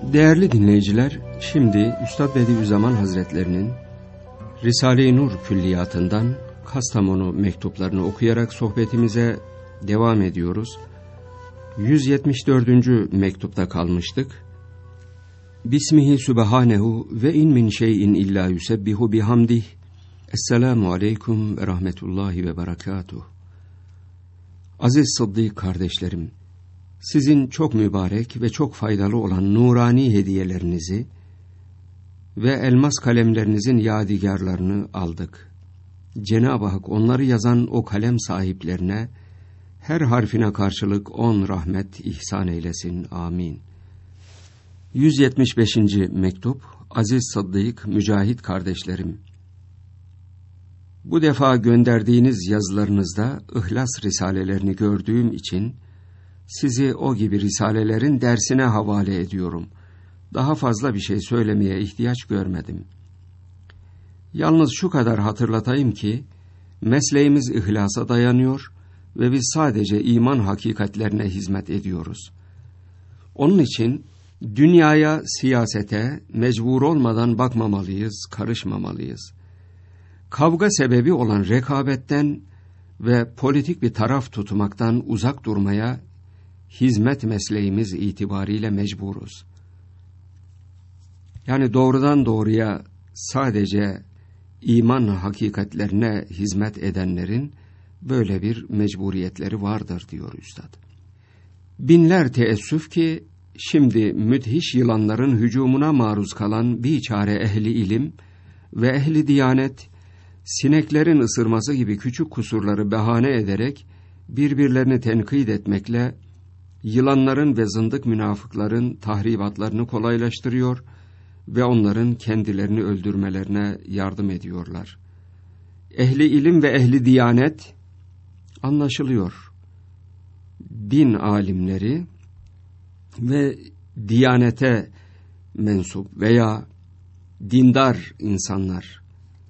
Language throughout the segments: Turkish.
Değerli dinleyiciler, şimdi Üstad Bediüzzaman Hazretlerinin Risale-i Nur külliyatından Kastamonu mektuplarını okuyarak sohbetimize devam ediyoruz. 174. mektupta kalmıştık. Bismihi Sübhanehu ve in min şeyin illa yusebbihu bihamdih. Esselamu aleyküm ve rahmetullahi ve berekatuh. Aziz Sıddık kardeşlerim, sizin çok mübarek ve çok faydalı olan nurani hediyelerinizi ve elmas kalemlerinizin yadigarlarını aldık. Cenab-ı Hak onları yazan o kalem sahiplerine her harfine karşılık 10 rahmet ihsan eylesin. Amin. 175. mektup. Aziz Sıddık Mücahit kardeşlerim, bu defa gönderdiğiniz yazılarınızda İhlas risalelerini gördüğüm için sizi o gibi risalelerin dersine havale ediyorum. Daha fazla bir şey söylemeye ihtiyaç görmedim. Yalnız şu kadar hatırlatayım ki, mesleğimiz ihlasa dayanıyor ve biz sadece iman hakikatlerine hizmet ediyoruz. Onun için dünyaya, siyasete mecbur olmadan bakmamalıyız, karışmamalıyız. Kavga sebebi olan rekabetten ve politik bir taraf tutmaktan uzak durmaya hizmet mesleğimiz itibariyle mecburuz. Yani doğrudan doğruya sadece iman hakikatlerine hizmet edenlerin böyle bir mecburiyetleri vardır diyor Üstad. Binler teessüf ki şimdi müthiş yılanların hücumuna maruz kalan biçare ehli ilim ve ehli diyanet, sineklerin ısırması gibi küçük kusurları bahane ederek birbirlerini tenkit etmekle yılanların ve zındık münafıkların tahribatlarını kolaylaştırıyor ve onların kendilerini öldürmelerine yardım ediyorlar. Ehli ilim ve ehli diyanet, anlaşılıyor, din alimleri ve diyanete mensup veya dindar insanlar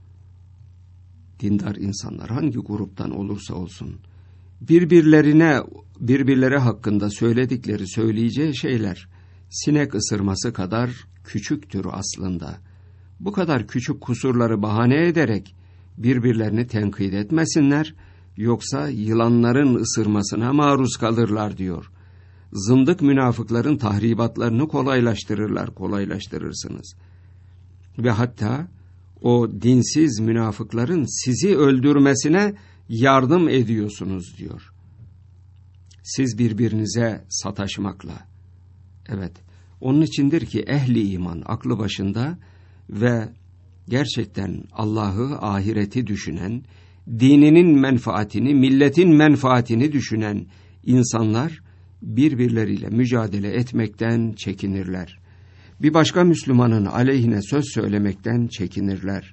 hangi gruptan olursa olsun, birbirleri hakkında söyleyeceği şeyler sinek ısırması kadar küçüktür aslında. Bu kadar küçük kusurları bahane ederek birbirlerini tenkit etmesinler, yoksa yılanların ısırmasına maruz kalırlar diyor. Zındık münafıkların tahribatlarını kolaylaştırırsınız. Ve hatta o dinsiz münafıkların sizi öldürmesine yardım ediyorsunuz diyor. Siz birbirinize sataşmakla. Evet, onun içindir ki ehli iman aklı başında ve gerçekten Allah'ı, ahireti düşünen, dininin menfaatini, milletin menfaatini düşünen insanlar birbirleriyle mücadele etmekten çekinirler. Bir başka Müslümanın aleyhine söz söylemekten çekinirler.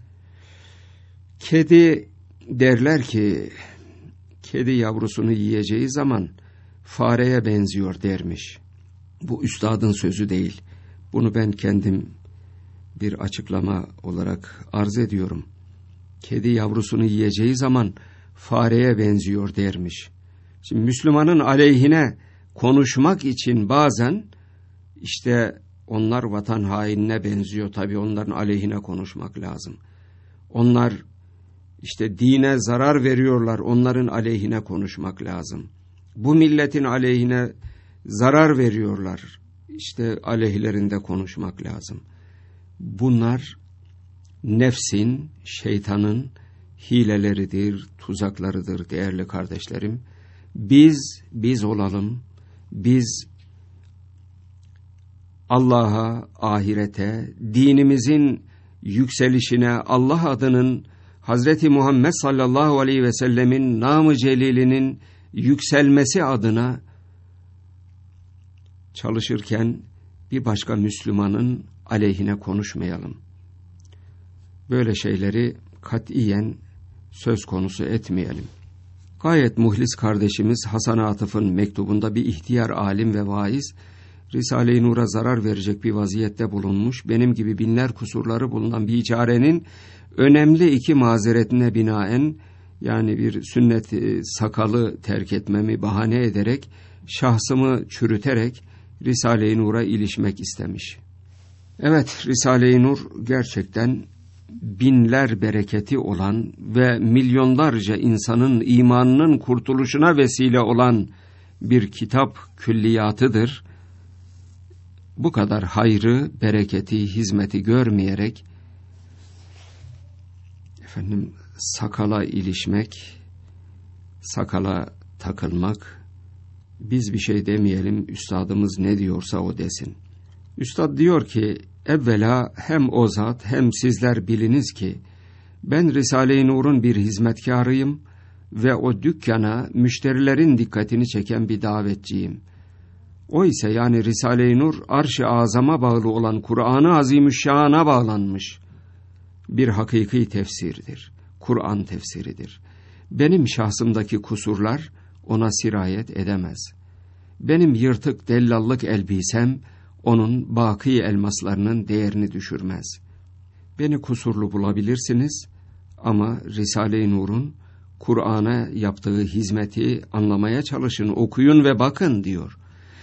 Derler ki, kedi yavrusunu yiyeceği zaman fareye benziyor dermiş. Bu üstadın sözü değil. Bunu ben kendim bir açıklama olarak arz ediyorum. Kedi yavrusunu yiyeceği zaman fareye benziyor dermiş. Şimdi Müslümanın aleyhine konuşmak için bazen işte onlar vatan hainine benziyor, tabii onların aleyhine konuşmak lazım. Onlar işte dine zarar veriyorlar, onların aleyhine konuşmak lazım. Bu milletin aleyhine zarar veriyorlar, işte aleyhlerinde konuşmak lazım. Bunlar nefsin, şeytanın hileleridir, tuzaklarıdır değerli kardeşlerim. Biz olalım, biz Allah'a, ahirete, dinimizin yükselişine, Allah adının, Hazreti Muhammed sallallahu aleyhi ve sellemin namı celilinin yükselmesi adına çalışırken bir başka Müslümanın aleyhine konuşmayalım. Böyle şeyleri katiyen söz konusu etmeyelim. Gayet muhlis kardeşimiz Hasan Atıf'ın mektubunda bir ihtiyar alim ve vaiz, Risale-i Nur'a zarar verecek bir vaziyette bulunmuş, benim gibi binler kusurları bulunan bir biçarenin önemli 2 mazeretine binaen, yani bir sünnet sakalı terk etmemi bahane ederek, şahsımı çürüterek Risale-i Nur'a ilişmek istemiş. Evet, Risale-i Nur gerçekten binler bereketi olan ve milyonlarca insanın imanının kurtuluşuna vesile olan bir kitap külliyatıdır. Bu kadar hayrı, bereketi, hizmeti görmeyerek sakala ilişmek, sakala takılmak, biz bir şey demeyelim, üstadımız ne diyorsa o desin. Üstad diyor ki, evvela hem o zat hem sizler biliniz ki, ben Risale-i Nur'un bir hizmetkarıyım ve o dükkana müşterilerin dikkatini çeken bir davetçiyim. O ise yani Risale-i Nur, Arş-ı Azam'a bağlı olan Kur'an-ı Azimüşşan'a bağlanmış bir hakiki tefsirdir. Kur'an tefsiridir. Benim şahsımdaki kusurlar ona sirayet edemez. Benim yırtık dellallık elbisem onun baki elmaslarının değerini düşürmez. Beni kusurlu bulabilirsiniz ama Risale-i Nur'un Kur'an'a yaptığı hizmeti anlamaya çalışın, okuyun ve bakın diyor.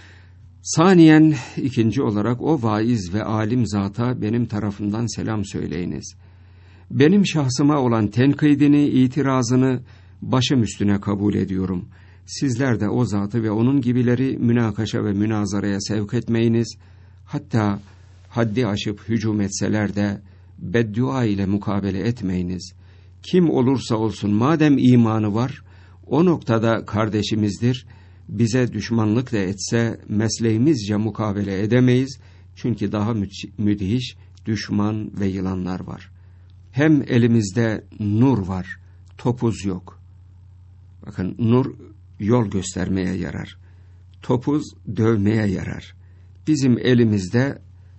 Saniyen, ikinci olarak o vaiz ve alim zata benim tarafımdan selam söyleyiniz. Benim şahsıma olan tenkidini, itirazını başım üstüne kabul ediyorum. Sizler de o zatı ve onun gibileri münakaşa ve münazaraya sevk etmeyiniz. Hatta haddi aşıp hücum etseler de beddua ile mukabele etmeyiniz. Kim olursa olsun madem imanı var, o noktada kardeşimizdir. Bize düşmanlık da etse mesleğimizce mukabele edemeyiz. Çünkü daha müthiş düşman ve yılanlar var. Hem elimizde nur var, topuz yok. Bakın, nur yol göstermeye yarar. Topuz dövmeye yarar. Bizim elimizde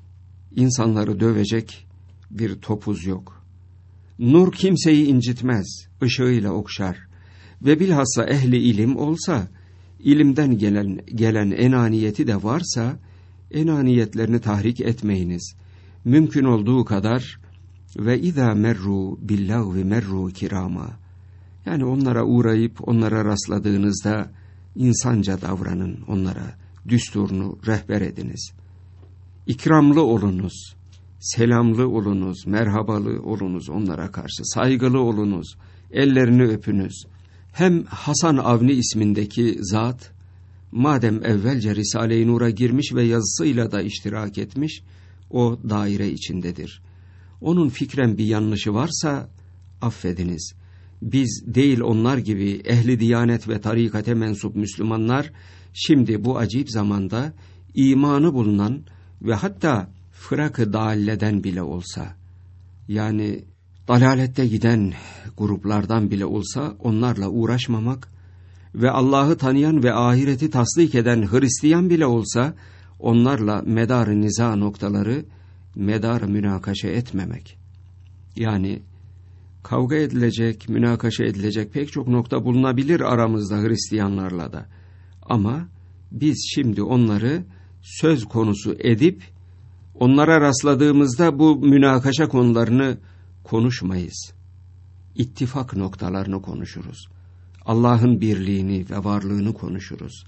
insanları dövecek bir topuz yok. Nur kimseyi incitmez, ışığıyla okşar. Ve bilhassa ehli ilim olsa, ilimden gelen enaniyeti de varsa, enaniyetlerini tahrik etmeyiniz. Mümkün olduğu kadar ve izâ merru billâhvi merru kirâmâ. Yani onlara uğrayıp onlara rastladığınızda insanca davranın, onlara düsturunu rehber ediniz. İkramlı olunuz, selamlı olunuz, merhabalı olunuz onlara karşı, saygılı olunuz, ellerini öpünüz. Hem Hasan Avni ismindeki zat, madem evvelce Risale-i Nur'a girmiş ve yazısıyla da iştirak etmiş, o daire içindedir. Onun fikren bir yanlışı varsa affediniz. Biz değil onlar gibi ehli diyanet ve tarikate mensup Müslümanlar, şimdi bu acip zamanda imanı bulunan ve hatta fırak-ı dâlleden bile olsa, yani dalalette giden gruplardan bile olsa onlarla uğraşmamak ve Allah'ı tanıyan ve ahireti tasdik eden Hristiyan bile olsa onlarla medar-ı niza noktaları, medar-ı münakaşa etmemek. Yani kavga edilecek, münakaşa edilecek pek çok nokta bulunabilir aramızda Hristiyanlarla da. Ama biz şimdi onları söz konusu edip, onlara rastladığımızda bu münakaşa konularını konuşmayız. İttifak noktalarını konuşuruz. Allah'ın birliğini ve varlığını konuşuruz.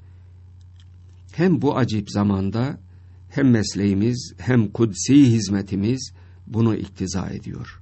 Hem bu acip zamanda hem mesleğimiz hem kudsi hizmetimiz bunu iktiza ediyor.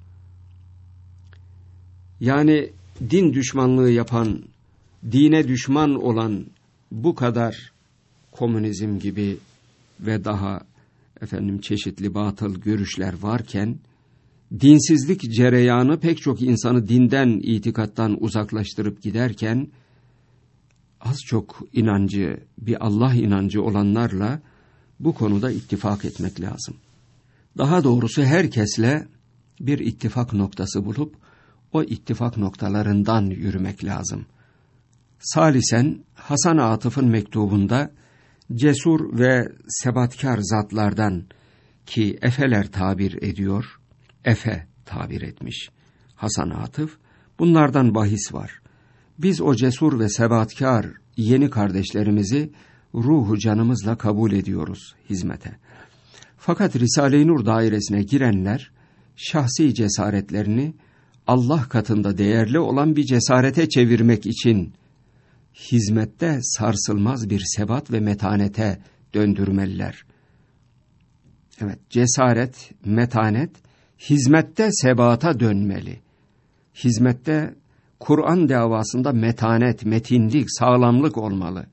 Yani din düşmanlığı yapan, dine düşman olan bu kadar komünizm gibi ve daha çeşitli batıl görüşler varken, dinsizlik cereyanı pek çok insanı dinden, itikattan uzaklaştırıp giderken, az çok inancı, bir Allah inancı olanlarla bu konuda ittifak etmek lazım. Daha doğrusu herkesle bir ittifak noktası bulup, o ittifak noktalarından yürümek lazım. Salisen, Hasan Atıf'ın mektubunda, cesur ve sebatkar zatlardan ki efeler tabir ediyor, efe tabir etmiş Hasan Atıf, bunlardan bahis var. Biz o cesur ve sebatkar yeni kardeşlerimizi ruhu canımızla kabul ediyoruz hizmete. Fakat Risale-i Nur dairesine girenler, şahsi cesaretlerini Allah katında değerli olan bir cesarete çevirmek için, hizmette sarsılmaz bir sebat ve metanete döndürmeliler. Evet, cesaret, metanet, hizmette sebata dönmeli. Hizmette, Kur'an davasında metanet, metinlik, sağlamlık olmalı.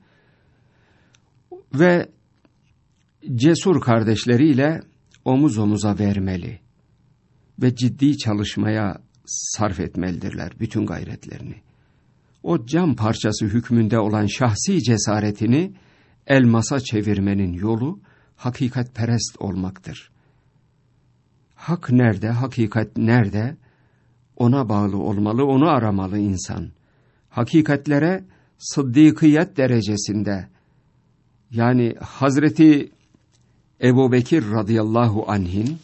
Ve cesur kardeşleriyle omuz omuza vermeli. Ve ciddi çalışmaya sarf etmelidirler bütün gayretlerini. O cam parçası hükmünde olan şahsi cesaretini elmasa çevirmenin yolu hakikatperest olmaktır. Hak nerede, hakikat nerede? Ona bağlı olmalı, onu aramalı insan. Hakikatlere sıddıkiyet derecesinde, yani Hazreti Ebubekir radıyallahu anh'in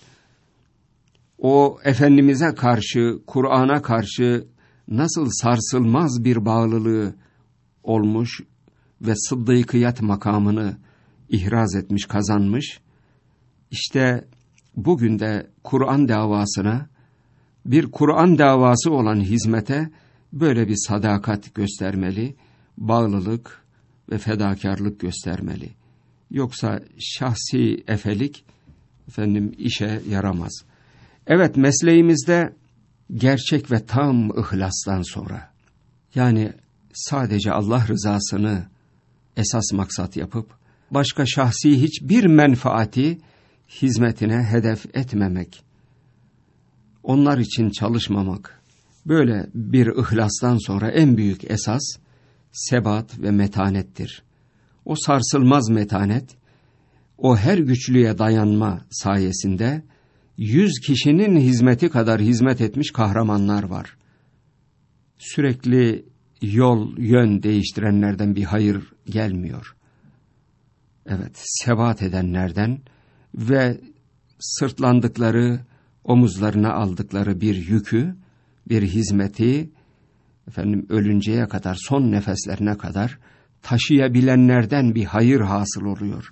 o Efendimiz'e karşı, Kur'an'a karşı nasıl sarsılmaz bir bağlılığı olmuş ve sıddıkiyet makamını ihraz etmiş, kazanmış. İşte bugün de Kur'an davasına, bir Kur'an davası olan hizmete böyle bir sadakat göstermeli, bağlılık ve fedakarlık göstermeli. Yoksa şahsi efelik işe yaramaz. Evet, mesleğimizde gerçek ve tam ihlastan sonra, yani sadece Allah rızasını esas maksat yapıp başka şahsi hiçbir menfaati hizmetine hedef etmemek, onlar için çalışmamak, böyle bir ihlastan sonra en büyük esas sebat ve metanettir. O sarsılmaz metanet, o her güçlüğe dayanma sayesinde 100 kişinin hizmeti kadar hizmet etmiş kahramanlar var. Sürekli yön değiştirenlerden bir hayır gelmiyor. Evet, sebat edenlerden ve sırtlandıkları, omuzlarına aldıkları bir yükü, bir hizmeti, ölünceye kadar, son nefeslerine kadar taşıyabilenlerden bir hayır hasıl oluyor.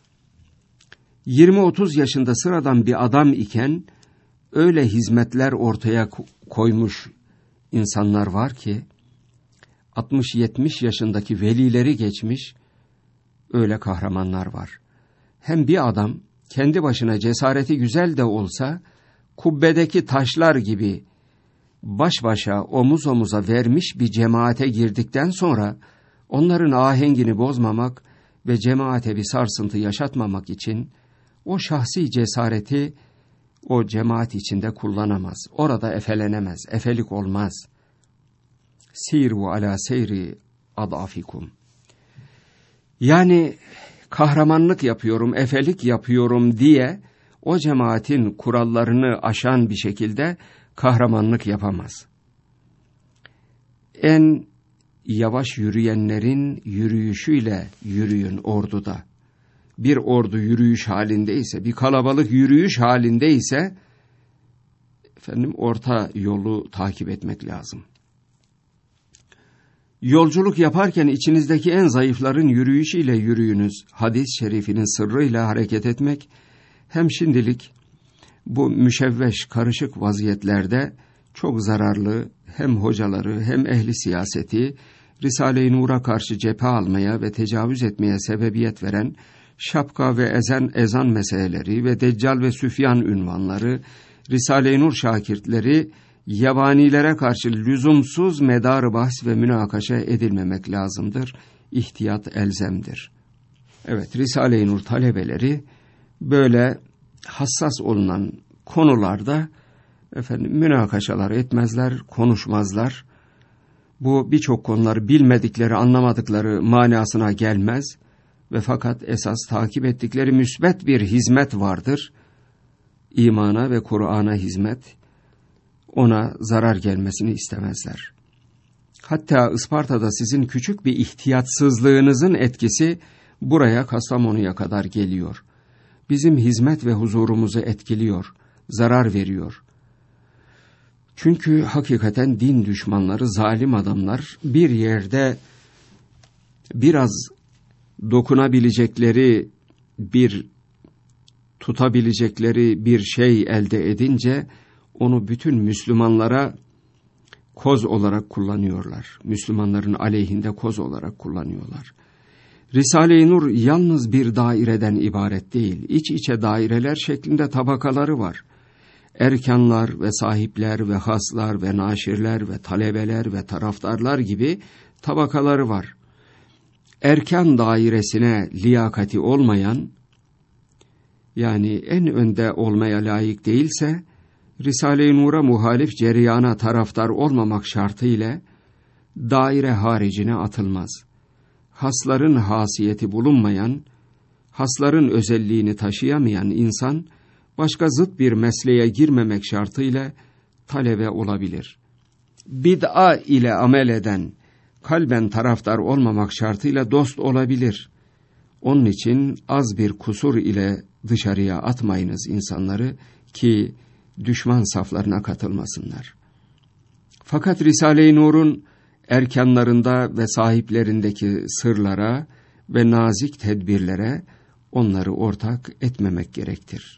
20-30 yaşında sıradan bir adam iken öyle hizmetler ortaya koymuş insanlar var ki 60-70 yaşındaki velileri geçmiş öyle kahramanlar var. Hem bir adam kendi başına cesareti güzel de olsa kubbedeki taşlar gibi baş başa omuz omuza vermiş bir cemaate girdikten sonra onların ahengini bozmamak ve cemaate bir sarsıntı yaşatmamak için o şahsi cesareti o cemaat içinde kullanamaz. Orada efelenemez, efelik olmaz. Siru ala seyri adafikum. Yani kahramanlık yapıyorum, efelik yapıyorum diye o cemaatin kurallarını aşan bir şekilde kahramanlık yapamaz. En yavaş yürüyenlerin yürüyüşüyle yürüyün orduda. Bir ordu yürüyüş halindeyse, bir kalabalık yürüyüş halindeyse, orta yolu takip etmek lazım. Yolculuk yaparken içinizdeki en zayıfların yürüyüşüyle yürüyünüz. Hadis-i şerifinin sırrıyla hareket etmek, hem şimdilik bu müşevveş, karışık vaziyetlerde çok zararlı, hem hocaları hem ehli siyaseti, Risale-i Nur'a karşı cephe almaya ve tecavüz etmeye sebebiyet veren şapka ve ezan meseleleri ve Deccal ve Süfyan ünvanları, Risale-i Nur şakirtleri, yabanilere karşı lüzumsuz medar bahs ve münakaşa edilmemek lazımdır. İhtiyat elzemdir. Evet, Risale-i Nur talebeleri böyle hassas olunan konularda münakaşalar etmezler, konuşmazlar. Bu birçok konuları bilmedikleri, anlamadıkları manasına gelmez ve fakat esas takip ettikleri müsbet bir hizmet vardır. İmana ve Kur'an'a hizmet, ona zarar gelmesini istemezler. Hatta Isparta'da sizin küçük bir ihtiyatsızlığınızın etkisi buraya, Kastamonu'ya kadar geliyor. Bizim hizmet ve huzurumuzu etkiliyor, zarar veriyor. Çünkü hakikaten din düşmanları, zalim adamlar bir yerde biraz dokunabilecekleri, tutabilecekleri bir şey elde edince onu bütün Müslümanlara koz olarak kullanıyorlar. Müslümanların aleyhinde koz olarak kullanıyorlar. Risale-i Nur yalnız bir daireden ibaret değil, iç içe daireler şeklinde tabakaları var. Erkanlar ve sahipler ve haslar ve naşirler ve talebeler ve taraftarlar gibi tabakaları var. Erkan dairesine liyakati olmayan, yani en önde olmaya layık değilse, Risale-i Nur'a muhalif cereyana taraftar olmamak şartıyla daire haricine atılmaz. Hasların hasiyeti bulunmayan, hasların özelliğini taşıyamayan insan, başka zıt bir mesleğe girmemek şartıyla talebe olabilir. Bid'a ile amel eden, kalben taraftar olmamak şartıyla dost olabilir. Onun için az bir kusur ile dışarıya atmayınız insanları ki düşman saflarına katılmasınlar. Fakat Risale-i Nur'un erkanlarında ve sahiplerindeki sırlara ve nazik tedbirlere onları ortak etmemek gerektir.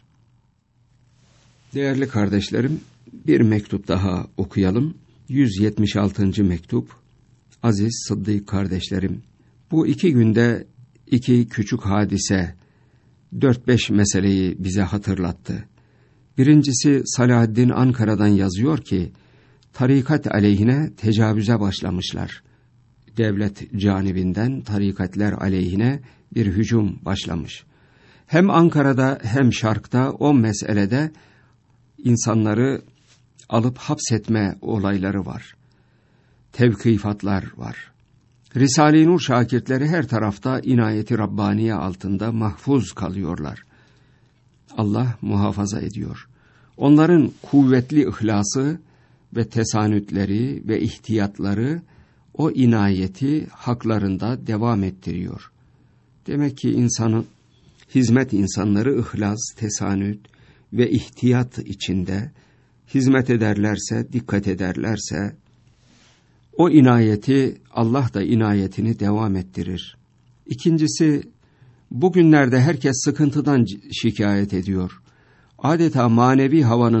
Değerli kardeşlerim, bir mektup daha okuyalım. 176. mektup. Aziz Sıddık kardeşlerim, bu 2 günde 2 küçük hadise, 4-5 meseleyi bize hatırlattı. Birincisi, Salahaddin Ankara'dan yazıyor ki, tarikat aleyhine tecavüze başlamışlar. Devlet canibinden tarikatler aleyhine bir hücum başlamış. Hem Ankara'da hem Şark'ta o meselede insanları alıp hapsetme olayları var. Tevkifatlar var. Risale-i Nur şakirtleri her tarafta inayeti Rabbaniye altında mahfuz kalıyorlar. Allah muhafaza ediyor. Onların kuvvetli ihlası ve tesanütleri ve ihtiyatları o inayeti haklarında devam ettiriyor. Demek ki hizmet insanları ihlas, tesanüt ve ihtiyat içinde hizmet ederlerse, dikkat ederlerse, o inayeti, Allah da inayetini devam ettirir. İkincisi, bugünlerde herkes sıkıntıdan şikayet ediyor. Adeta manevi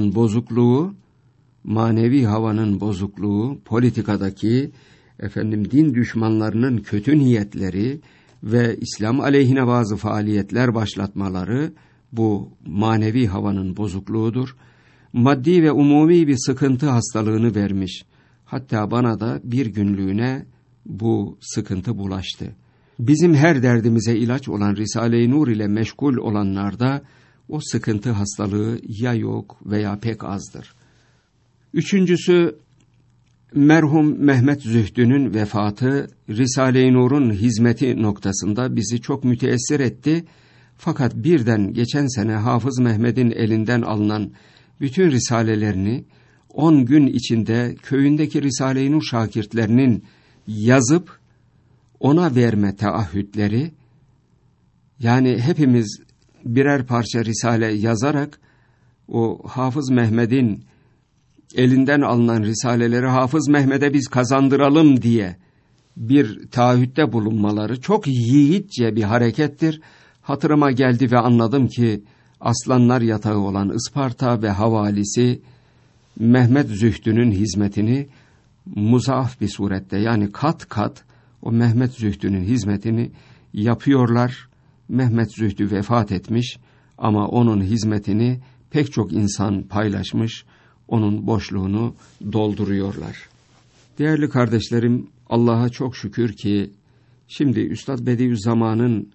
havanın bozukluğu, politikadaki din düşmanlarının kötü niyetleri ve İslam aleyhine bazı faaliyetler başlatmaları bu manevi havanın bozukluğudur. Maddi ve umumi bir sıkıntı hastalığını vermiş. Hatta bana da bir günlüğüne bu sıkıntı bulaştı. Bizim her derdimize ilaç olan Risale-i Nur ile meşgul olanlarda o sıkıntı hastalığı ya yok veya pek azdır. Üçüncüsü, merhum Mehmet Zühdü'nün vefatı Risale-i Nur'un hizmeti noktasında bizi çok müteessir etti. Fakat birden geçen sene Hafız Mehmet'in elinden alınan bütün risalelerini 10 gün içinde köyündeki Risale-i Nur şakirtlerinin yazıp ona verme taahhütleri, yani hepimiz birer parça risale yazarak o Hafız Mehmet'in elinden alınan risaleleri Hafız Mehmet'e biz kazandıralım diye bir taahhütte bulunmaları çok yiğitçe bir harekettir. Hatırıma geldi ve anladım ki aslanlar yatağı olan Isparta ve havalisi Mehmet Zühdü'nün hizmetini muzaaf bir surette, yani kat kat o Mehmet Zühdü'nün hizmetini yapıyorlar. Mehmet Zühdü vefat etmiş ama onun hizmetini pek çok insan paylaşmış, onun boşluğunu dolduruyorlar. Değerli kardeşlerim, Allah'a çok şükür ki şimdi Üstad Bediüzzaman'ın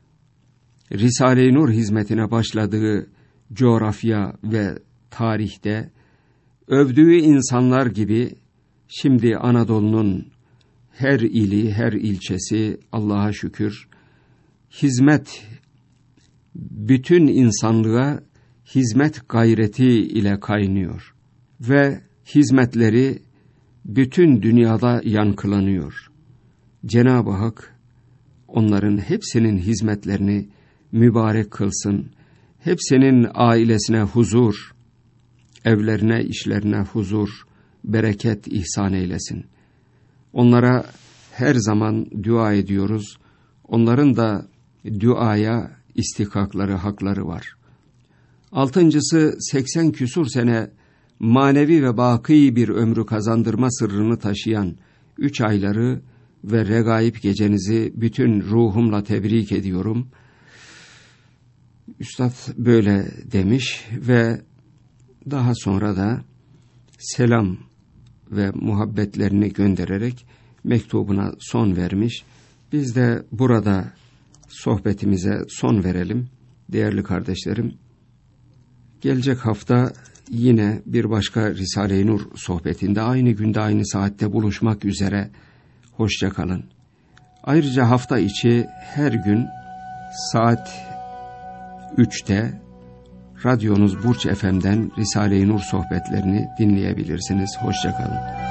Risale-i Nur hizmetine başladığı coğrafya ve tarihte övdüğü insanlar gibi şimdi Anadolu'nun her ili, her ilçesi Allah'a şükür hizmet, bütün insanlığa hizmet gayreti ile kaynıyor ve hizmetleri bütün dünyada yankılanıyor. Cenab-ı Hak onların hepsinin hizmetlerini mübarek kılsın, hepsinin ailesine huzur, evlerine, işlerine huzur, bereket ihsan eylesin. Onlara her zaman dua ediyoruz. Onların da duaya istihkakları, hakları var. Altıncısı, 80 küsur sene manevi ve baki bir ömrü kazandırma sırrını taşıyan 3 ayları ve regaib gecenizi bütün ruhumla tebrik ediyorum. Üstad böyle demiş ve daha sonra da selam ve muhabbetlerini göndererek mektubuna son vermiş. Biz de burada sohbetimize son verelim değerli kardeşlerim. Gelecek hafta yine bir başka Risale-i Nur sohbetinde aynı günde aynı saatte buluşmak üzere. Hoşça kalın. Ayrıca hafta içi her gün saat 3'te radyonuz Burç FM'den Risale-i Nur sohbetlerini dinleyebilirsiniz. Hoşça kalın.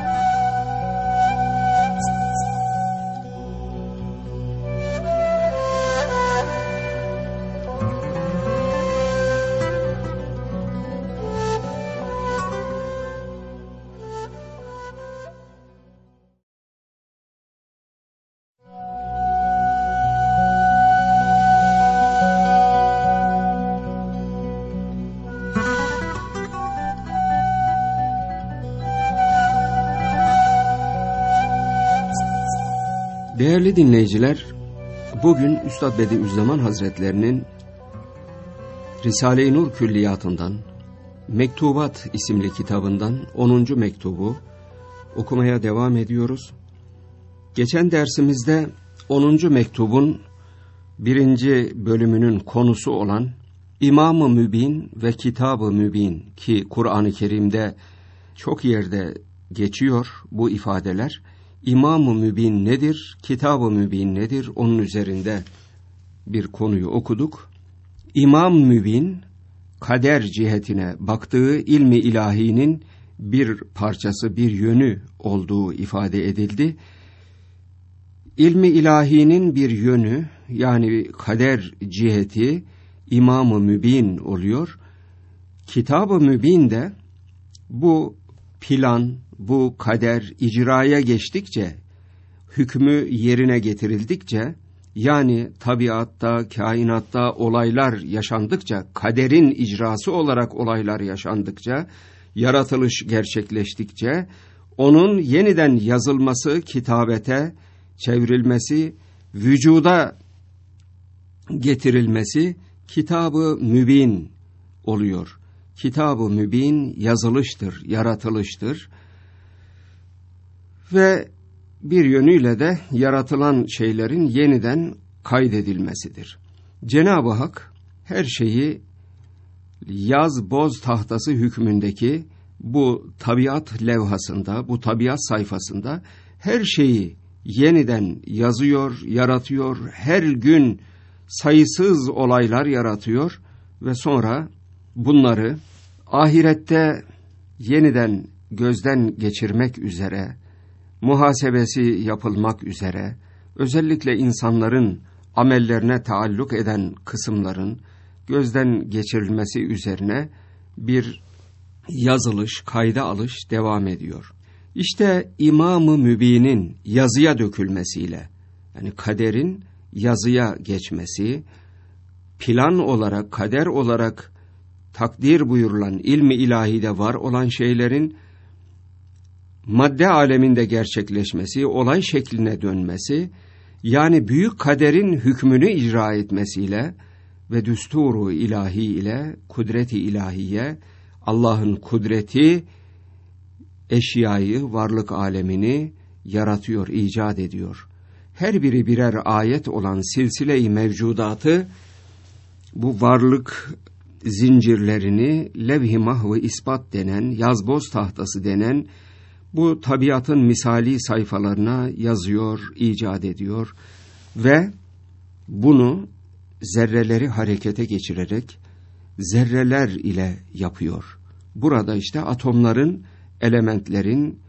Değerli dinleyiciler, bugün Üstad Bediüzzaman Hazretlerinin Risale-i Nur Külliyatından, Mektubat isimli kitabından 10. mektubu okumaya devam ediyoruz. Geçen dersimizde 10. mektubun 1. bölümünün konusu olan İmam-ı Mübin ve Kitab-ı Mübin ki Kur'an-ı Kerim'de çok yerde geçiyor bu ifadeler. İmam-ı Mübin nedir, Kitab-ı Mübin nedir? Onun üzerinde bir konuyu okuduk. İmam Mübin, kader cihetine baktığı ilmi ilahinin bir parçası, bir yönü olduğu ifade edildi. İlmi ilahinin bir yönü, yani kader ciheti İmam-ı Mübin oluyor. Kitab-ı Mübin de bu plan, bu kader icraya geçtikçe, hükmü yerine getirildikçe, yani tabiatta, kainatta olaylar yaşandıkça, kaderin icrası olarak olaylar yaşandıkça, yaratılış gerçekleştikçe, onun yeniden yazılması, kitabete çevrilmesi, vücuda getirilmesi Kitab-ı Mübin oluyor. Kitab-ı Mübin yazılıştır, yaratılıştır. Ve bir yönüyle de yaratılan şeylerin yeniden kaydedilmesidir. Cenab-ı Hak her şeyi yaz boz tahtası hükmündeki bu tabiat levhasında, bu tabiat sayfasında her şeyi yeniden yazıyor, yaratıyor. Her gün sayısız olaylar yaratıyor ve sonra bunları ahirette yeniden gözden geçirmek üzere, muhasebesi yapılmak üzere, özellikle insanların amellerine taalluk eden kısımların gözden geçirilmesi üzerine bir yazılış, kayda alış devam ediyor. İşte İmam-ı Mübin'in yazıya dökülmesiyle, yani kaderin yazıya geçmesi, plan olarak, kader olarak takdir buyurulan ilmi ilahide var olan şeylerin madde aleminde gerçekleşmesi, olay şekline dönmesi, yani büyük kaderin hükmünü icra etmesiyle ve düsturu ilahi ile kudreti ilahiye, Allah'ın kudreti eşyayı, varlık alemini yaratıyor, icat ediyor. Her biri birer ayet olan silsile-i mevcudatı, bu varlık zincirlerini levh-i mahv-ı ispat denen, yazboz tahtası denen bu tabiatın misali sayfalarına yazıyor, icat ediyor ve bunu zerreleri harekete geçirerek zerreler ile yapıyor. Burada işte atomların, elementlerin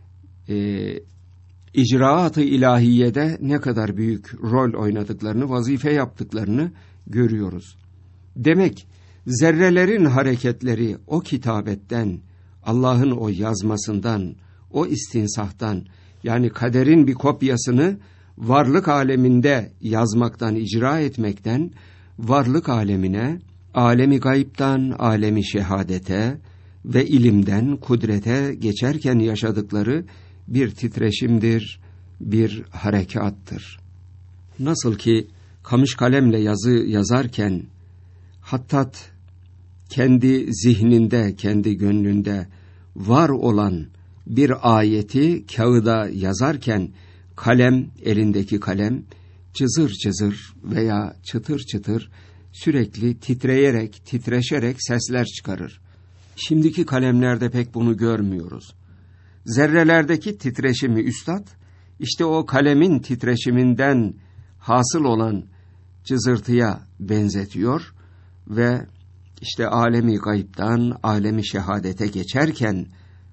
icraat-ı ilahiyede ne kadar büyük rol oynadıklarını, vazife yaptıklarını görüyoruz. Demek zerrelerin hareketleri o kitabetten, Allah'ın o yazmasından, o istinsahtan, yani kaderin bir kopyasını varlık aleminde yazmaktan, icra etmekten, varlık alemine, alemi gayiptan, alemi şehadete ve ilimden kudrete geçerken yaşadıkları bir titreşimdir, bir harekattır. Nasıl ki kamış kalemle yazı yazarken hattat kendi zihninde, kendi gönlünde var olan bir ayeti kağıda yazarken kalem, elindeki kalem cızır cızır veya çıtır çıtır sürekli titreyerek, titreşerek sesler çıkarır. Şimdiki kalemlerde pek bunu görmüyoruz. Zerrelerdeki titreşimi üstad, işte o kalemin titreşiminden hasıl olan cızırtıya benzetiyor ve işte alemi gayipten alemi şehadete geçerken,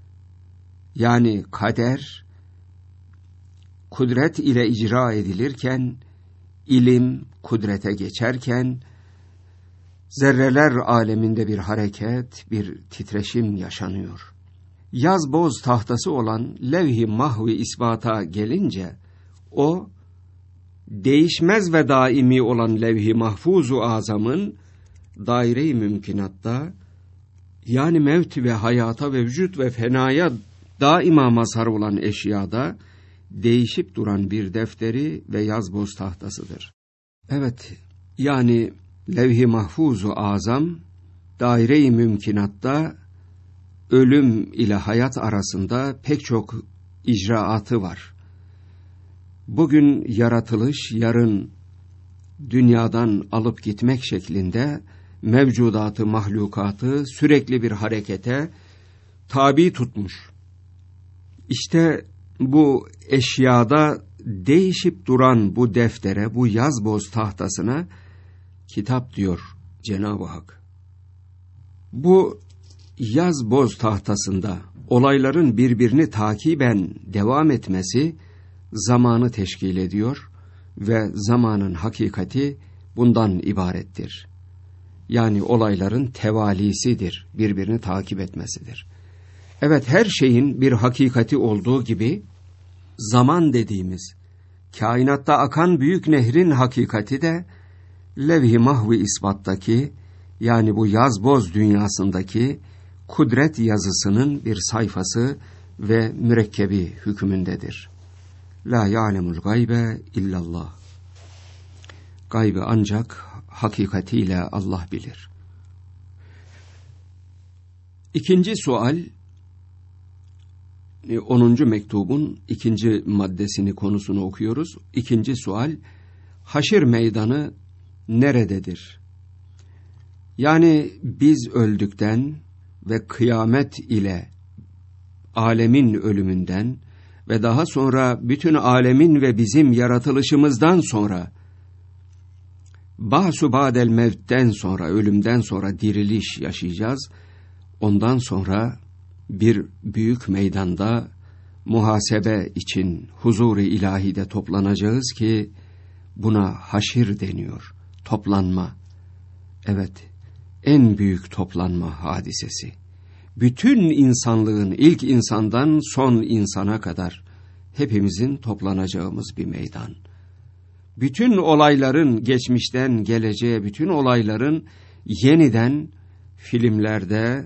yani kader, kudret ile icra edilirken, ilim kudrete geçerken, zerreler aleminde bir hareket, bir titreşim yaşanıyor. Yaz boz tahtası olan levh-i mahvi isbata gelince, o değişmez ve daimi olan levh-i mahfuz-u azamın daire-i mümkinatta, yani mevt ve hayata ve vücut ve fenaya daima mazhar olan eşyada değişip duran bir defteri ve yazboz tahtasıdır. Evet, yani levh-i mahfuz-u azam daire-i mümkinatta ölüm ile hayat arasında pek çok icraatı var. Bugün yaratılış, yarın dünyadan alıp gitmek şeklinde mevcudatı, mahlukatı sürekli bir harekete tabi tutmuş. İşte bu eşyada değişip duran bu deftere, bu yazboz tahtasına kitap diyor Cenab-ı Hak. Bu yazboz tahtasında olayların birbirini takiben devam etmesi zamanı teşkil ediyor ve zamanın hakikati bundan ibarettir. Yani olayların tevalisidir, birbirini takip etmesidir. Evet, her şeyin bir hakikati olduğu gibi zaman dediğimiz kainatta akan büyük nehrin hakikati de levh-i mahvi isbattaki, yani bu yazboz dünyasındaki kudret yazısının bir sayfası ve mürekkebi hükmündedir. La ya'lemul gaybe illallah. Gaybı ancak hakikatiyle Allah bilir. İkinci sual, 10. mektubun 2. maddesini, konusunu okuyoruz. İkinci sual, haşir meydanı nerededir? Yani biz öldükten ve kıyamet ile alemin ölümünden ve daha sonra bütün alemin ve bizim yaratılışımızdan sonra, ba'su ba'del mevtten sonra, ölümden sonra diriliş yaşayacağız. Ondan sonra bir büyük meydanda muhasebe için huzur-i ilahide toplanacağız ki buna haşir deniyor, toplanma. Evet, en büyük toplanma hadisesi. Bütün insanlığın ilk insandan son insana kadar hepimizin toplanacağımız bir meydan. Bütün olayların geçmişten geleceğe, bütün olayların yeniden filmlerde,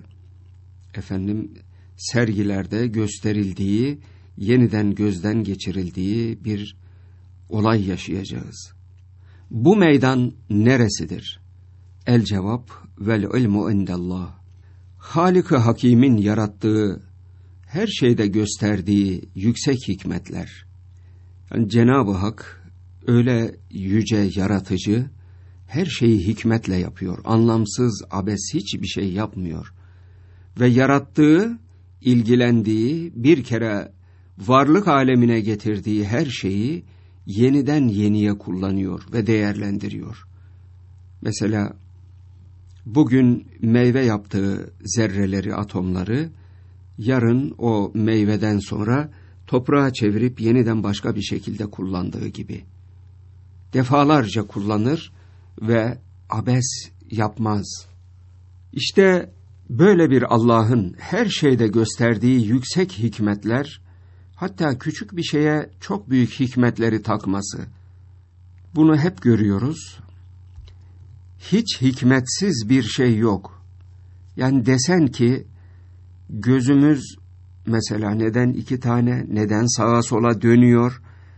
sergilerde gösterildiği, yeniden gözden geçirildiği bir olay yaşayacağız. Bu meydan neresidir? El cevap vel ilmu indallah. Halik-i Hakim'in yarattığı, her şeyde gösterdiği yüksek hikmetler. Yani Cenab-ı Hak öyle yüce yaratıcı, her şeyi hikmetle yapıyor. Anlamsız, abes hiçbir şey yapmıyor. Ve yarattığı, ilgilendiği, bir kere varlık alemine getirdiği her şeyi yeniden yeniye kullanıyor ve değerlendiriyor. Mesela bugün meyve yaptığı zerreleri, atomları, yarın o meyveden sonra toprağa çevirip yeniden başka bir şekilde kullandığı gibi. Defalarca kullanır ve abes yapmaz. İşte böyle bir Allah'ın her şeyde gösterdiği yüksek hikmetler, hatta küçük bir şeye çok büyük hikmetleri takması. Bunu hep görüyoruz. Hiç hikmetsiz bir şey yok. Yani desen ki gözümüz mesela neden 2 tane, neden sağa sola dönüyor,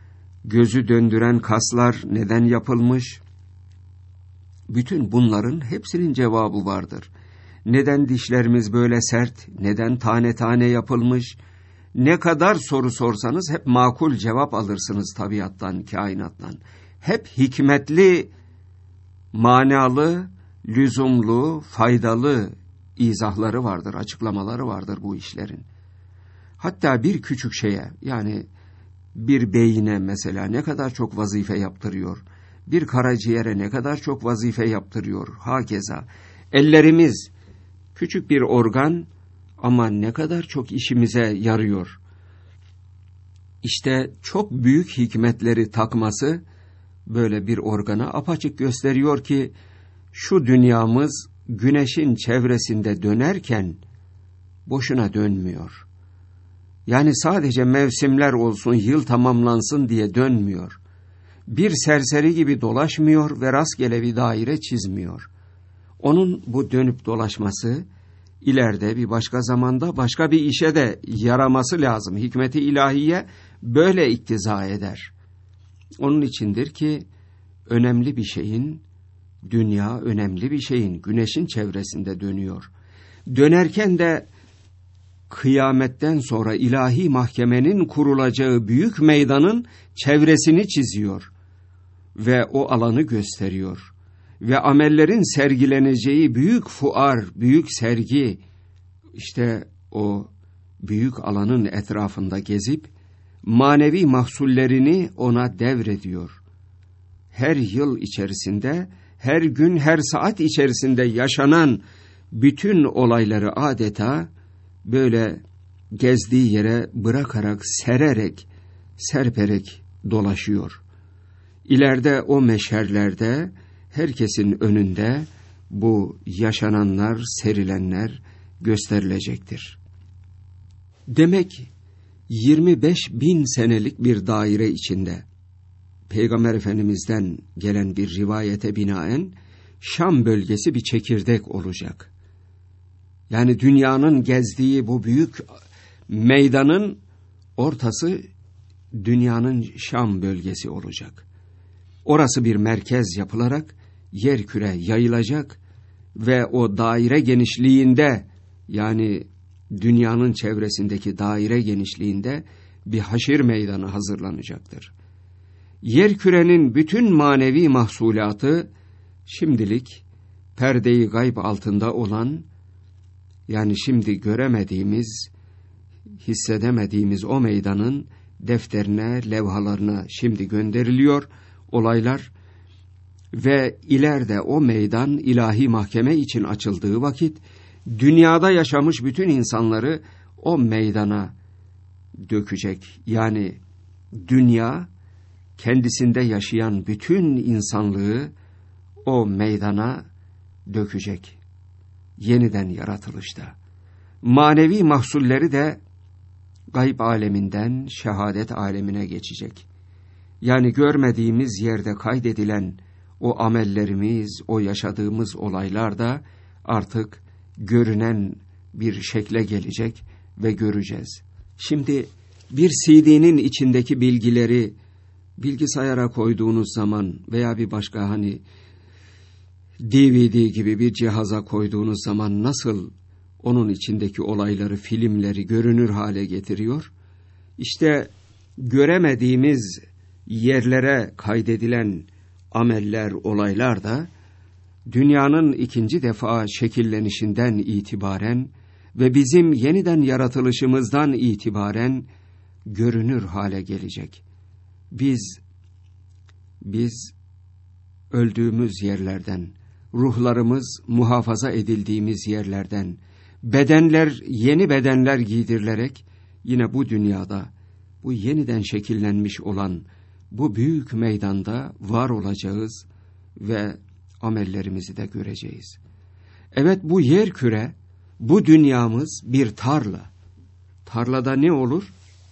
gözü döndüren kaslar neden yapılmış? Bütün bunların hepsinin cevabı vardır. Neden dişlerimiz böyle sert, neden tane tane yapılmış? Ne kadar soru sorsanız hep makul cevap alırsınız tabiattan, kainattan. Hep hikmetli, manalı, lüzumlu, faydalı izahları vardır, açıklamaları vardır bu işlerin. Hatta bir küçük şeye, yani bir beyine mesela ne kadar çok vazife yaptırıyor, bir karaciğere ne kadar çok vazife yaptırıyor, hakeza. Ellerimiz küçük bir organ ama ne kadar çok işimize yarıyor. İşte çok büyük hikmetleri takması böyle bir organa apaçık gösteriyor ki şu dünyamız güneşin çevresinde dönerken boşuna dönmüyor. Yani sadece mevsimler olsun, yıl tamamlansın diye dönmüyor. Bir serseri gibi dolaşmıyor ve rastgele bir daire çizmiyor. Onun bu dönüp dolaşması ileride bir başka zamanda başka bir işe de yaraması lazım. Hikmet-i ilahiye böyle iktiza eder. Onun içindir ki önemli bir şeyin, dünya önemli bir şeyin güneşin çevresinde dönüyor. Dönerken de kıyametten sonra ilahi mahkemenin kurulacağı büyük meydanın çevresini çiziyor ve o alanı gösteriyor. Ve amellerin sergileneceği büyük fuar, büyük sergi, işte o büyük alanın etrafında gezip manevi mahsullerini ona devrediyor. Her yıl içerisinde, her gün, her saat içerisinde yaşanan bütün olayları adeta böyle gezdiği yere bırakarak, sererek, serperek dolaşıyor. İleride o meşherlerde, herkesin önünde bu yaşananlar, serilenler gösterilecektir. Demek 25.000 senelik bir daire içinde Peygamber Efendimiz'den gelen bir rivayete binaen Şam bölgesi bir çekirdek olacak. Yani dünyanın gezdiği bu büyük meydanın ortası dünyanın Şam bölgesi olacak. Orası bir merkez yapılarak yerküre yayılacak ve o daire genişliğinde, yani dünyanın çevresindeki daire genişliğinde bir haşir meydanı hazırlanacaktır. Yerkürenin bütün manevi mahsulatı şimdilik perde-i gayb altında olan, yani şimdi göremediğimiz, hissedemediğimiz o meydanın defterine, levhalarına şimdi gönderiliyor olaylar ve ileride o meydan ilahi mahkeme için açıldığı vakit dünyada yaşamış bütün insanları o meydana dökecek. Yani dünya kendisinde yaşayan bütün insanlığı o meydana dökecek. Yeniden yaratılışta. Manevi mahsulleri de gayb aleminden şehadet alemine geçecek. Yani görmediğimiz yerde kaydedilen o amellerimiz, o yaşadığımız olaylar da artık görünen bir şekle gelecek ve göreceğiz. Şimdi bir CD'nin içindeki bilgileri bilgisayara koyduğunuz zaman veya bir başka DVD gibi bir cihaza koyduğunuz zaman nasıl onun içindeki olayları, filmleri görünür hale getiriyor? İşte göremediğimiz yerlere kaydedilen ameller, olaylar da dünyanın ikinci defa şekillenişinden itibaren ve bizim yeniden yaratılışımızdan itibaren görünür hale gelecek. Biz öldüğümüz yerlerden, ruhlarımız muhafaza edildiğimiz yerlerden, bedenler, yeni bedenler giydirilerek yine bu dünyada, bu yeniden şekillenmiş olan bu büyük meydanda var olacağız ve amellerimizi de göreceğiz. Evet, bu yerküre, bu dünyamız bir tarla. Tarlada ne olur?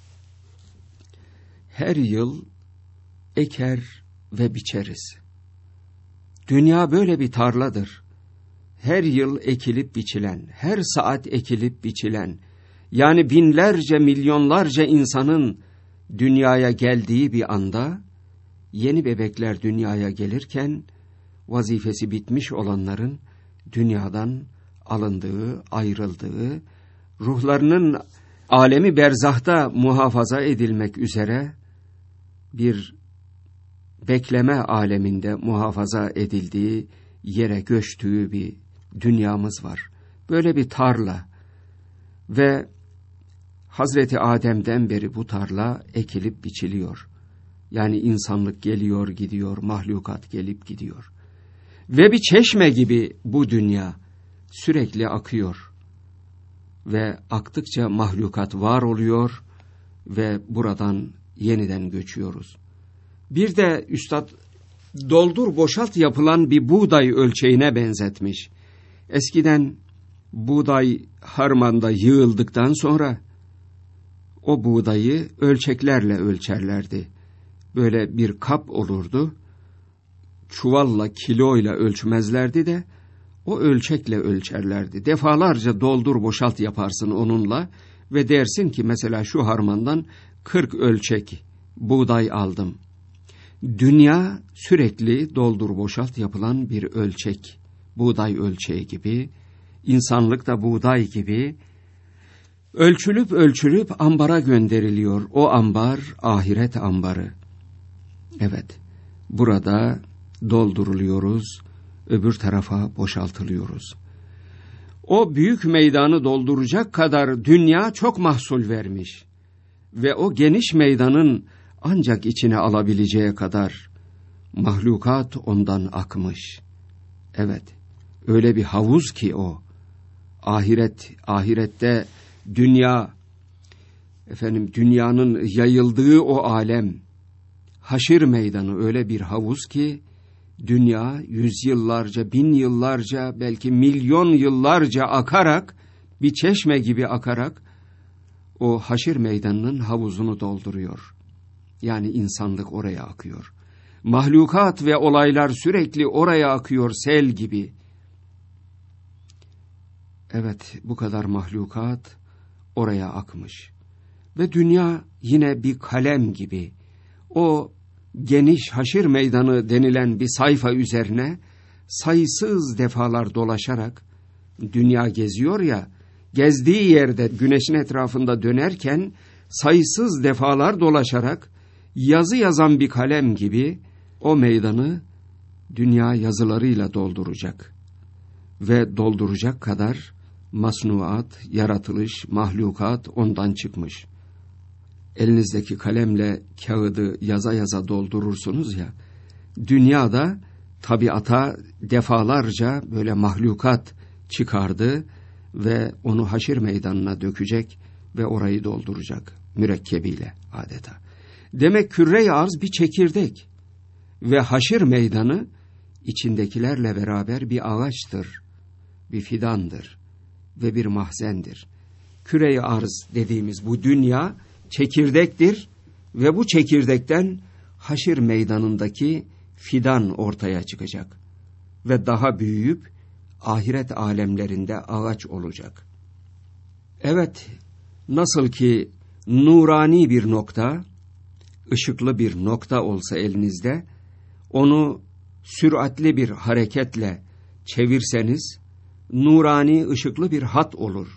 Her yıl eker ve biçeriz. Dünya böyle bir tarladır. Her yıl ekilip biçilen, her saat ekilip biçilen, yani binlerce, milyonlarca insanın dünyaya geldiği bir anda, yeni bebekler dünyaya gelirken, vazifesi bitmiş olanların dünyadan alındığı, ayrıldığı, ruhlarının alemi berzahta muhafaza edilmek üzere bir bekleme aleminde muhafaza edildiği yere göçtüğü bir dünyamız var. Böyle bir tarla ve Hazreti Adem'den beri bu tarla ekilip biçiliyor. Yani insanlık geliyor gidiyor, mahlukat gelip gidiyor. Ve bir çeşme gibi bu dünya sürekli akıyor. Ve aktıkça mahlukat var oluyor ve buradan yeniden göçüyoruz. Bir de üstad doldur boşalt yapılan bir buğday ölçeğine benzetmiş. Eskiden buğday harmanda yığıldıktan sonra o buğdayı ölçeklerle ölçerlerdi. Böyle bir kap olurdu. Çuvalla, kiloyla ölçmezlerdi de o ölçekle ölçerlerdi. Defalarca doldur boşalt yaparsın onunla ve dersin ki mesela şu harmandan 40 ölçek buğday aldım. Dünya sürekli doldur boşalt yapılan bir ölçek. Buğday ölçeği gibi, insanlık da buğday gibi ölçülüp ambara gönderiliyor. O ambar ahiret ambarı. Evet, burada dolduruluyoruz, öbür tarafa boşaltılıyoruz. O büyük meydanı dolduracak kadar dünya çok mahsul vermiş ve o geniş meydanın ancak içine alabileceği kadar mahlukat ondan akmış. Evet, öyle bir havuz ki o. Ahirette dünyanın yayıldığı o alem, haşir meydanı öyle bir havuz ki, dünya yüzyıllarca, bin yıllarca, belki milyon yıllarca akarak, bir çeşme gibi akarak, o haşir meydanının havuzunu dolduruyor. Yani insanlık oraya akıyor. Mahlukat ve olaylar sürekli oraya akıyor sel gibi. Evet, bu kadar mahlukat oraya akmış. Ve dünya yine bir kalem gibi. O geniş haşir meydanı denilen bir sayfa üzerine sayısız defalar dolaşarak dünya geziyor ya, gezdiği yerde güneşin etrafında dönerken sayısız defalar dolaşarak yazı yazan bir kalem gibi o meydanı dünya yazılarıyla dolduracak. Ve dolduracak kadar masnuat, yaratılış, mahlukat ondan çıkmış. Elinizdeki kalemle kağıdı yaza yaza doldurursunuz ya, dünyada tabiata defalarca böyle mahlukat çıkardı ve onu haşir meydanına dökecek ve orayı dolduracak mürekkebiyle adeta. Demek küre-i arz bir çekirdek ve haşir meydanı içindekilerle beraber bir ağaçtır, bir fidandır ve bir mahzendir. Küre-i arz dediğimiz bu dünya çekirdektir ve bu çekirdekten haşir meydanındaki fidan ortaya çıkacak ve daha büyüyüp ahiret alemlerinde ağaç olacak. Evet, nasıl ki nurani bir nokta, ışıklı bir nokta olsa elinizde, onu süratli bir hareketle çevirseniz, nurani ışıklı bir hat olur.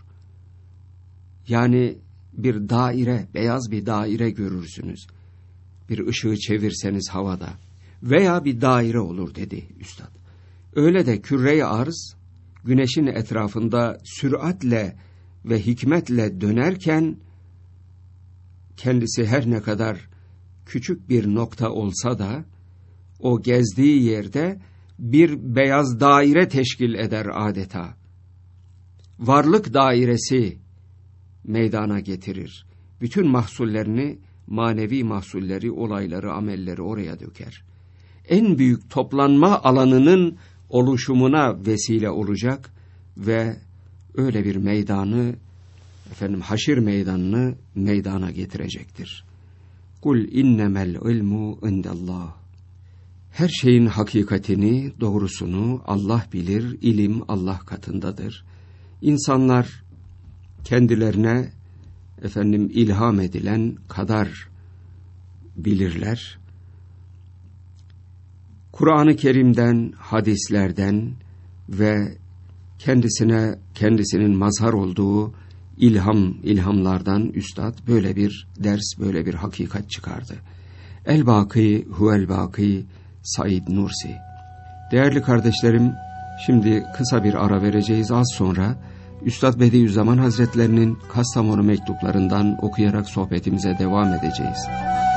Yani bir daire, beyaz bir daire görürsünüz. Bir ışığı çevirseniz havada. Veya bir daire olur dedi üstad. Öyle de küre-i arz, güneşin etrafında süratle ve hikmetle dönerken, kendisi her ne kadar küçük bir nokta olsa da, o gezdiği yerde bir beyaz daire teşkil eder adeta. Varlık dairesi meydana getirir. Bütün mahsullerini, manevi mahsulleri, olayları, amelleri oraya döker. En büyük toplanma alanının oluşumuna vesile olacak ve öyle bir meydanı, haşir meydanını meydana getirecektir. Kul innemel ilmu indallah. Her şeyin hakikatini, doğrusunu Allah bilir, ilim Allah katındadır. İnsanlar kendilerine ilham edilen kadar bilirler. Kur'an-ı Kerim'den, hadislerden ve kendisinin mazhar olduğu ilhamlardan üstad böyle bir ders, böyle bir hakikat çıkardı. El-Baki huvel-Baki Said Nursi. Değerli kardeşlerim, şimdi kısa bir ara vereceğiz. Az sonra Üstad Bediüzzaman Hazretlerinin Kastamonu mektuplarından okuyarak sohbetimize devam edeceğiz.